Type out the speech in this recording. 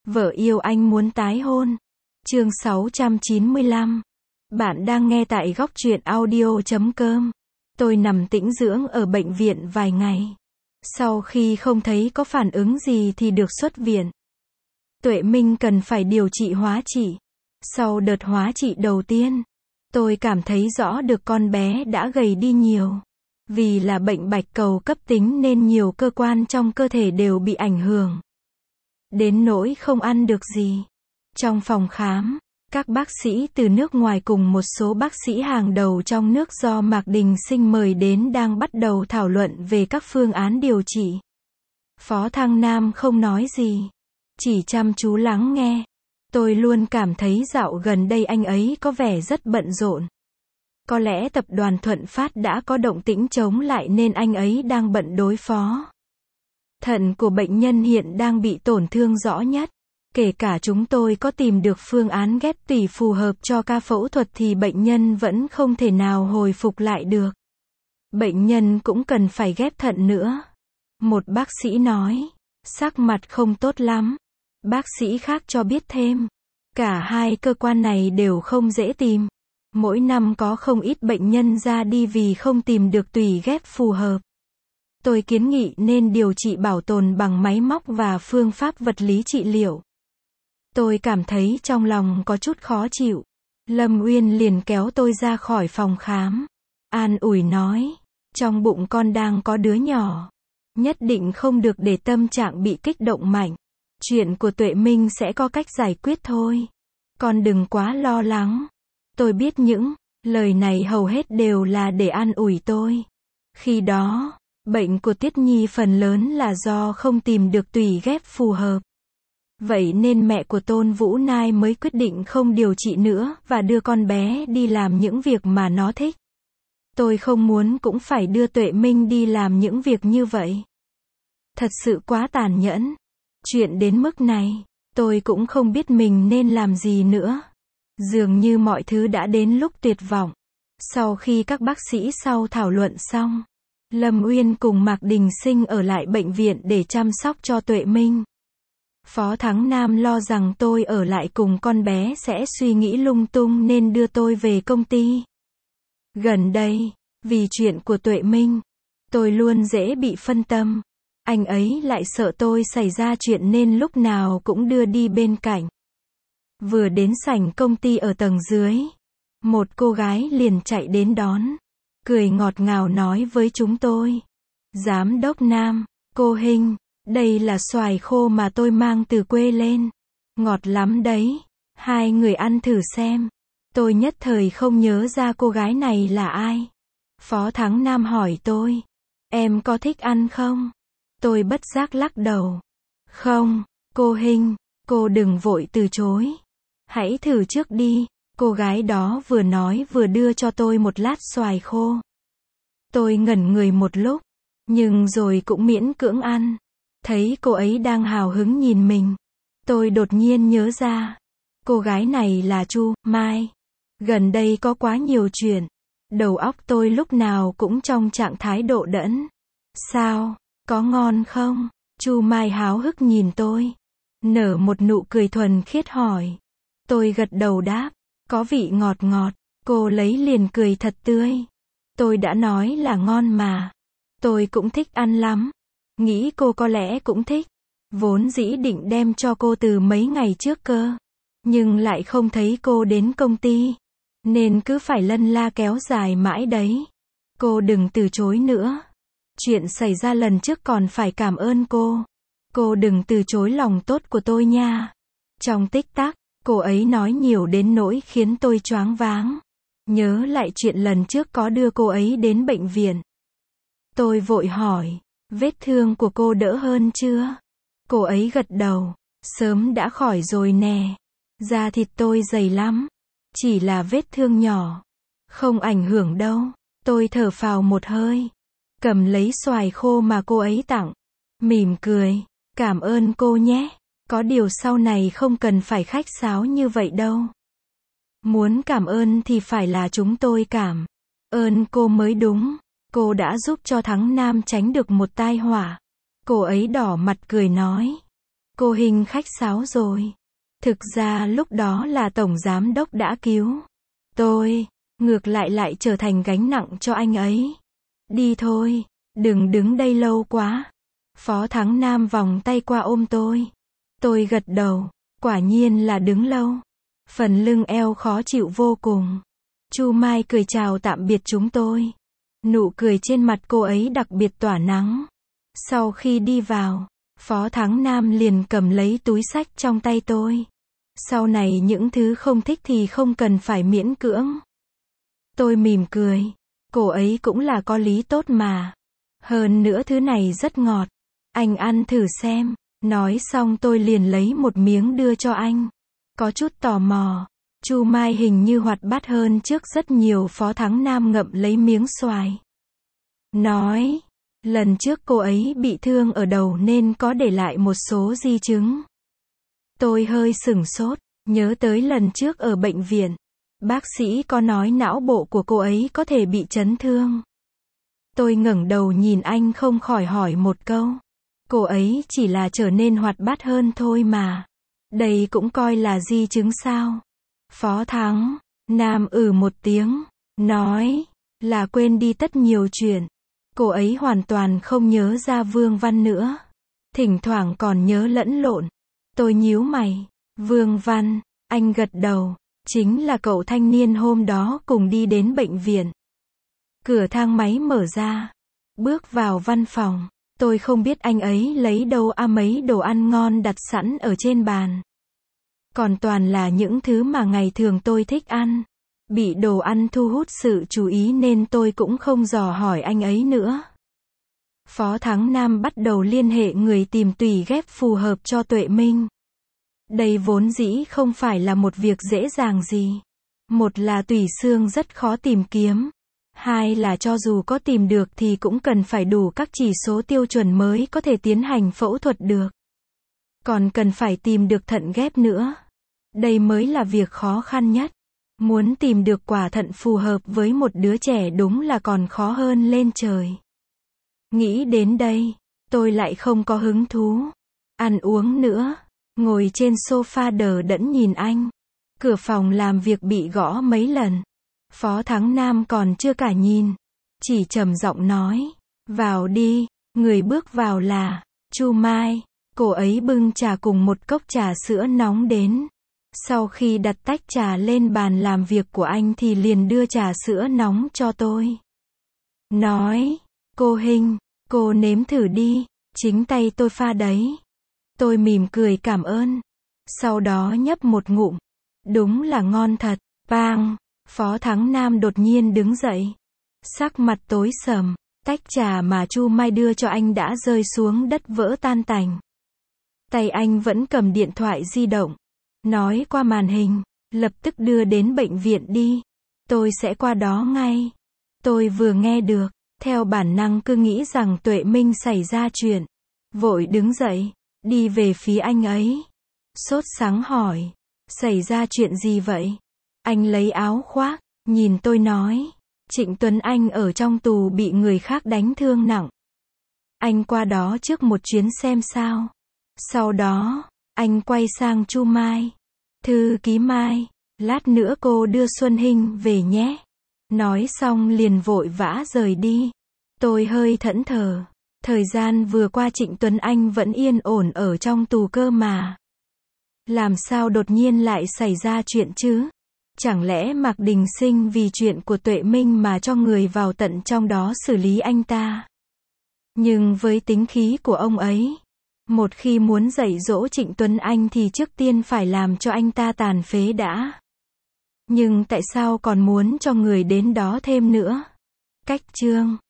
Vợ yêu anh muốn tái hôn. Chương 695. Bạn đang nghe tại góc truyện audio.com. Tôi nằm tĩnh dưỡng ở bệnh viện vài ngày. Sau khi không thấy có phản ứng gì thì được xuất viện. Tuệ Minh cần phải điều trị hóa trị. Sau đợt hóa trị đầu tiên, tôi cảm thấy rõ được con bé đã gầy đi nhiều. Vì là bệnh bạch cầu cấp tính nên nhiều cơ quan trong cơ thể đều bị ảnh hưởng. Đến nỗi không ăn được gì. Trong phòng khám, các bác sĩ từ nước ngoài cùng một số bác sĩ hàng đầu trong nước do Mạc Đình Sinh mời đến đang bắt đầu thảo luận về các phương án điều trị. Phó Thăng Nam không nói gì, chỉ chăm chú lắng nghe. Tôi luôn cảm thấy dạo gần đây anh ấy có vẻ rất bận rộn. Có lẽ tập đoàn Thuận Phát đã có động tĩnh chống lại nên anh ấy đang bận đối phó. Thận của bệnh nhân hiện đang bị tổn thương rõ nhất. Kể cả chúng tôi có tìm được phương án ghép tủy phù hợp cho ca phẫu thuật thì bệnh nhân vẫn không thể nào hồi phục lại được. Bệnh nhân cũng cần phải ghép thận nữa. Một bác sĩ nói, sắc mặt không tốt lắm. Bác sĩ khác cho biết thêm, cả hai cơ quan này đều không dễ tìm. Mỗi năm có không ít bệnh nhân ra đi vì không tìm được tủy ghép phù hợp. Tôi kiến nghị nên điều trị bảo tồn bằng máy móc và phương pháp vật lý trị liệu. Tôi cảm thấy trong lòng có chút khó chịu. Lâm Uyên liền kéo tôi ra khỏi phòng khám. An ủi nói, trong bụng con đang có đứa nhỏ. Nhất định không được để tâm trạng bị kích động mạnh. Chuyện của Tuệ Minh sẽ có cách giải quyết thôi. Con đừng quá lo lắng. Tôi biết những lời này hầu hết đều là để an ủi tôi. Khi đó, bệnh của Tiết Nhi phần lớn là do không tìm được tủy ghép phù hợp. Vậy nên mẹ của Tôn Vũ Nai mới quyết định không điều trị nữa và đưa con bé đi làm những việc mà nó thích. Tôi không muốn cũng phải đưa Tuệ Minh đi làm những việc như vậy. Thật sự quá tàn nhẫn. Chuyện đến mức này, tôi cũng không biết mình nên làm gì nữa. Dường như mọi thứ đã đến lúc tuyệt vọng. Sau khi các bác sĩ sau thảo luận xong, Lâm Uyên cùng Mạc Đình Sinh ở lại bệnh viện để chăm sóc cho Tuệ Minh. Phó Thắng Nam lo rằng tôi ở lại cùng con bé sẽ suy nghĩ lung tung nên đưa tôi về công ty. Gần đây, vì chuyện của Tuệ Minh, tôi luôn dễ bị phân tâm. Anh ấy lại sợ tôi xảy ra chuyện nên lúc nào cũng đưa đi bên cạnh. Vừa đến sảnh công ty ở tầng dưới, một cô gái liền chạy đến đón, cười ngọt ngào nói với chúng tôi. Giám đốc Nam, cô Hinh, đây là xoài khô mà tôi mang từ quê lên. Ngọt lắm đấy, hai người ăn thử xem. Tôi nhất thời không nhớ ra cô gái này là ai. Phó Thắng Nam hỏi tôi, em có thích ăn không? Tôi bất giác lắc đầu. Không, cô Hinh, cô đừng vội từ chối. Hãy thử trước đi. Cô gái đó vừa nói vừa đưa cho tôi một lát xoài khô. Tôi ngẩn người một lúc, nhưng rồi cũng miễn cưỡng ăn. Thấy cô ấy đang hào hứng nhìn mình, tôi đột nhiên nhớ ra. Cô gái này là Chu Mai. Gần đây có quá nhiều chuyện. Đầu óc tôi lúc nào cũng trong trạng thái độ đẫn. Sao, có ngon không? Chu Mai háo hức nhìn tôi. Nở một nụ cười thuần khiết hỏi. Tôi gật đầu đáp. Có vị ngọt ngọt. Cô lấy liền cười thật tươi. Tôi đã nói là ngon mà. Tôi cũng thích ăn lắm. Nghĩ cô có lẽ cũng thích. Vốn dĩ định đem cho cô từ mấy ngày trước cơ. Nhưng lại không thấy cô đến công ty. Nên cứ phải lân la kéo dài mãi đấy. Cô đừng từ chối nữa. Chuyện xảy ra lần trước còn phải cảm ơn cô. Cô đừng từ chối lòng tốt của tôi nha. Trong tích tắc, cô ấy nói nhiều đến nỗi khiến tôi choáng váng. Nhớ lại chuyện lần trước có đưa cô ấy đến bệnh viện. Tôi vội hỏi, vết thương của cô đỡ hơn chưa? Cô ấy gật đầu, sớm đã khỏi rồi nè. Da thịt tôi dày lắm. Chỉ là vết thương nhỏ. Không ảnh hưởng đâu. Tôi thở phào một hơi. Cầm lấy xoài khô mà cô ấy tặng. Mỉm cười. Cảm ơn cô nhé. Có điều sau này không cần phải khách sáo như vậy đâu. Muốn cảm ơn thì phải là chúng tôi cảm ơn cô mới đúng. Cô đã giúp cho Thắng Nam tránh được một tai họa. Cô ấy đỏ mặt cười nói. Cô Hình khách sáo rồi. Thực ra lúc đó là tổng giám đốc đã cứu tôi, ngược lại trở thành gánh nặng cho anh ấy. Đi thôi, đừng đứng đây lâu quá. Phó Thắng Nam vòng tay qua ôm tôi. Tôi gật đầu, quả nhiên là đứng lâu. Phần lưng eo khó chịu vô cùng. Chu Mai cười chào tạm biệt chúng tôi. Nụ cười trên mặt cô ấy đặc biệt tỏa nắng. Sau khi đi vào, Phó Thắng Nam liền cầm lấy túi xách trong tay tôi. Sau này những thứ không thích thì không cần phải miễn cưỡng. Tôi mỉm cười. Cô ấy cũng là có lý tốt mà. Hơn nữa thứ này rất ngọt. Anh ăn thử xem. Nói xong tôi liền lấy một miếng đưa cho anh. Có chút tò mò. Chu Mai hình như hoạt bát hơn trước rất nhiều. Phó Thắng Nam ngậm lấy miếng xoài. Nói, lần trước cô ấy bị thương ở đầu nên có để lại một số di chứng. Tôi hơi sửng sốt, nhớ tới lần trước ở bệnh viện. Bác sĩ có nói não bộ của cô ấy có thể bị chấn thương. Tôi ngẩng đầu nhìn anh không khỏi hỏi một câu. Cô ấy chỉ là trở nên hoạt bát hơn thôi mà. Đây cũng coi là di chứng sao? Phó Thắng Nam một tiếng, nói là quên đi tất nhiều chuyện. Cô ấy hoàn toàn không nhớ ra Vương Văn nữa. Thỉnh thoảng còn nhớ lẫn lộn. Tôi nhíu mày. Vương Văn, anh gật đầu. Chính là cậu thanh niên hôm đó cùng đi đến bệnh viện. Cửa thang máy mở ra. Bước vào văn phòng. Tôi không biết anh ấy lấy đâu mấy đồ ăn ngon đặt sẵn ở trên bàn. Còn toàn là những thứ mà ngày thường tôi thích ăn. Bị đồ ăn thu hút sự chú ý nên tôi cũng không dò hỏi anh ấy nữa. Phó Thắng Nam bắt đầu liên hệ người tìm tùy ghép phù hợp cho Tuệ Minh. Đây vốn dĩ không phải là một việc dễ dàng gì. Một là tủy xương rất khó tìm kiếm. Hai là cho dù có tìm được thì cũng cần phải đủ các chỉ số tiêu chuẩn mới có thể tiến hành phẫu thuật được. Còn cần phải tìm được thận ghép nữa. Đây mới là việc khó khăn nhất. Muốn tìm được quả thận phù hợp với một đứa trẻ đúng là còn khó hơn lên trời. Nghĩ đến đây, tôi lại không có hứng thú ăn uống nữa. Ngồi trên sofa đờ đẫn nhìn anh. Cửa phòng làm việc bị gõ mấy lần. Phó Thắng Nam còn chưa cả nhìn. Chỉ trầm giọng nói. Vào đi. Người bước vào là Chu Mai. Cô ấy bưng trà cùng một cốc trà sữa nóng đến. Sau khi đặt tách trà lên bàn làm việc của anh thì liền đưa trà sữa nóng cho tôi. Nói. Cô Hình, cô nếm thử đi. Chính tay tôi pha đấy. Tôi mỉm cười cảm ơn. Sau đó nhấp một ngụm. Đúng là ngon thật. Bang. Phó Thắng Nam đột nhiên đứng dậy. Sắc mặt tối sầm. Tách trà mà Chu Mai đưa cho anh đã rơi xuống đất vỡ tan tành. Tay anh vẫn cầm điện thoại di động. Nói qua màn hình. Lập tức đưa đến bệnh viện đi. Tôi sẽ qua đó ngay. Tôi vừa nghe được. Theo bản năng cứ nghĩ rằng Tuệ Minh xảy ra chuyện. Vội đứng dậy. Đi về phía anh ấy. Sốt sắng hỏi. Xảy ra chuyện gì vậy? Anh lấy áo khoác. Nhìn tôi nói. Trịnh Tuấn Anh ở trong tù bị người khác đánh thương nặng. Anh qua đó trước một chuyến xem sao. Sau đó, anh quay sang Chu Mai. Thư ký Mai, lát nữa cô đưa Xuân Hinh về nhé. Nói xong liền vội vã rời đi. Tôi hơi thẫn thờ. Thời gian vừa qua Trịnh Tuấn Anh vẫn yên ổn ở trong tù cơ mà. Làm sao đột nhiên lại xảy ra chuyện chứ? Chẳng lẽ Mạc Đình Sinh vì chuyện của Tuệ Minh mà cho người vào tận trong đó xử lý anh ta? Nhưng với tính khí của ông ấy, một khi muốn dạy dỗ Trịnh Tuấn Anh thì trước tiên phải làm cho anh ta tàn phế đã. Nhưng tại sao còn muốn cho người đến đó thêm nữa? Cách chương